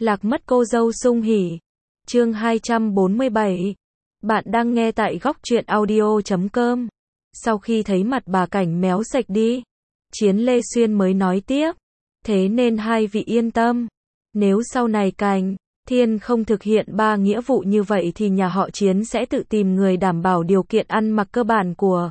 Lạc mất cô dâu sung hỉ. Chương 247. Bạn đang nghe tại góc truyện audio.com. Sau khi thấy mặt bà Cảnh méo sạch đi, Chiến Lê Xuyên mới nói tiếp. Thế nên hai vị yên tâm. Nếu sau này Cảnh Thiên không thực hiện 3 nghĩa vụ như vậy thì nhà họ Chiến sẽ tự tìm người đảm bảo điều kiện ăn mặc cơ bản của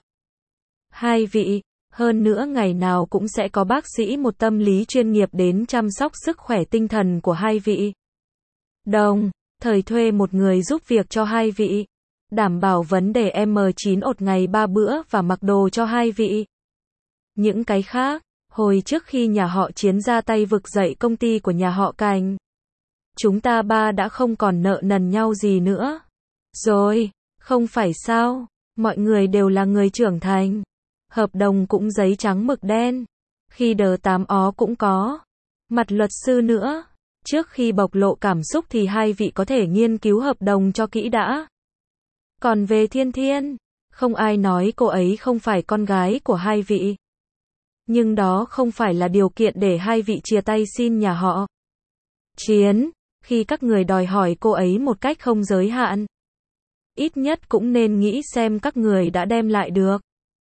hai vị. Hơn nữa ngày nào cũng sẽ có bác sĩ một tâm lý chuyên nghiệp đến chăm sóc sức khỏe tinh thần của hai vị. Đồng thời thuê một người giúp việc cho hai vị. Đảm bảo vấn đề M9 ột ngày 3 bữa và mặc đồ cho hai vị. Những cái khác, hồi trước khi nhà họ Chiến ra tay vực dậy công ty của nhà họ Cảnh, chúng ta ba đã không còn nợ nần nhau gì nữa. Rồi, không phải sao, mọi người đều là người trưởng thành. Hợp đồng cũng giấy trắng mực đen. Khi đờ 8 ó cũng có. Mặt luật sư nữa. Trước khi bộc lộ cảm xúc thì hai vị có thể nghiên cứu hợp đồng cho kỹ đã. Còn về Thiên Thiên, không ai nói cô ấy không phải con gái của hai vị. Nhưng đó không phải là điều kiện để hai vị chia tay xin nhà họ Chiến. Khi các người đòi hỏi cô ấy một cách không giới hạn, ít nhất cũng nên nghĩ xem các người đã đem lại được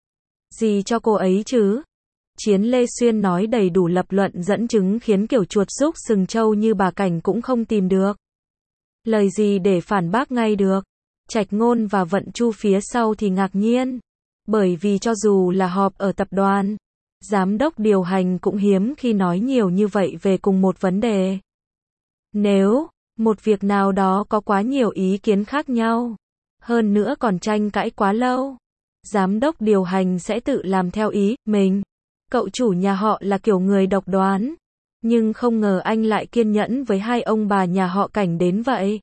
gì cho cô ấy chứ. Chiến Lê Xuyên nói đầy đủ lập luận dẫn chứng khiến kiểu chuột rúc sừng trâu như bà Cảnh cũng không tìm được lời gì để phản bác ngay được. Trạch Ngôn và Vận Chu phía sau thì ngạc nhiên. Bởi vì cho dù là họp ở tập đoàn, giám đốc điều hành cũng hiếm khi nói nhiều như vậy về cùng một vấn đề. Nếu một việc nào đó có quá nhiều ý kiến khác nhau, hơn nữa còn tranh cãi quá lâu, giám đốc điều hành sẽ tự làm theo ý mình. Cậu chủ nhà họ là kiểu người độc đoán, nhưng không ngờ anh lại kiên nhẫn với hai ông bà nhà họ Cảnh đến vậy.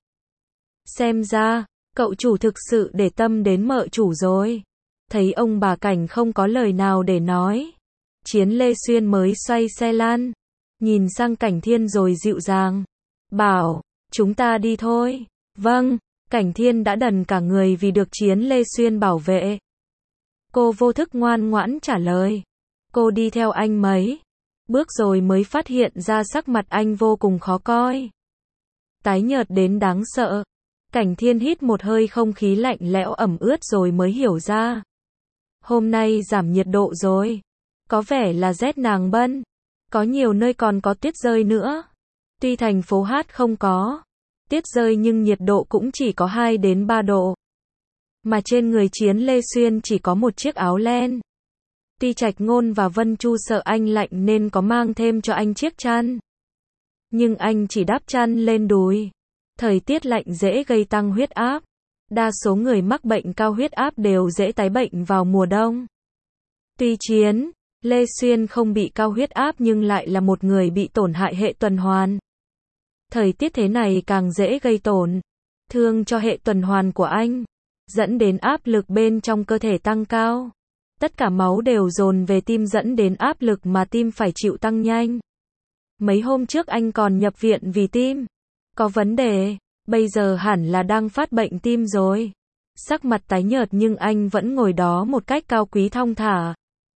Xem ra, cậu chủ thực sự để tâm đến mợ chủ rồi. Thấy ông bà Cảnh không có lời nào để nói, Chiến Lê Xuyên mới xoay xe lan, nhìn sang Cảnh Thiên rồi dịu dàng bảo, chúng ta đi thôi. Vâng, Cảnh Thiên đã đần cả người vì được Chiến Lê Xuyên bảo vệ. Cô vô thức ngoan ngoãn trả lời. Cô đi theo anh mấy bước rồi mới phát hiện ra sắc mặt anh vô cùng khó coi, tái nhợt đến đáng sợ. Cảnh Thiên hít một hơi không khí lạnh lẽo ẩm ướt rồi mới hiểu ra. Hôm nay giảm nhiệt độ rồi. Có vẻ là rét nàng bân. Có nhiều nơi còn có tuyết rơi nữa. Tuy thành phố Hát không có tuyết rơi nhưng nhiệt độ cũng chỉ có 2 đến 3 độ. Mà trên người Chiến Lê Xuyên chỉ có một chiếc áo len. Tuy Trạch Ngôn và Vân Chu sợ anh lạnh nên có mang thêm cho anh chiếc chăn, nhưng anh chỉ đắp chăn lên đùi. Thời tiết lạnh dễ gây tăng huyết áp. Đa số người mắc bệnh cao huyết áp đều dễ tái bệnh vào mùa đông. Tuy Chiến Lê Xuyên không bị cao huyết áp nhưng lại là một người bị tổn hại hệ tuần hoàn. Thời tiết thế này càng dễ gây tổn thương cho hệ tuần hoàn của anh, dẫn đến áp lực bên trong cơ thể tăng cao. Tất cả máu đều dồn về tim dẫn đến áp lực mà tim phải chịu tăng nhanh. Mấy hôm trước anh còn nhập viện vì tim có vấn đề, bây giờ hẳn là đang phát bệnh tim rồi. Sắc mặt tái nhợt nhưng anh vẫn ngồi đó một cách cao quý thong thả.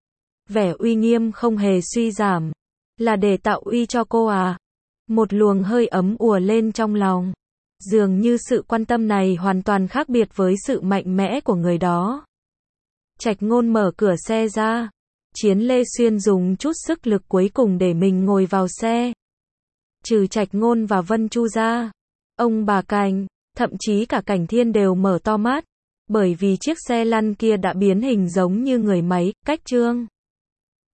Vẻ uy nghiêm không hề suy giảm. Là để tạo uy cho cô à? Một luồng hơi ấm ùa lên trong lòng. Dường như sự quan tâm này hoàn toàn khác biệt với sự mạnh mẽ của người đó. Trạch Ngôn mở cửa xe ra. Chiến Lê Xuyên dùng chút sức lực cuối cùng để mình ngồi vào xe. Trừ Trạch Ngôn và Vân Chu ra, ông bà Cảnh, thậm chí cả Cảnh Thiên đều mở to mắt, bởi vì chiếc xe lăn kia đã biến hình giống như người máy. Cách chương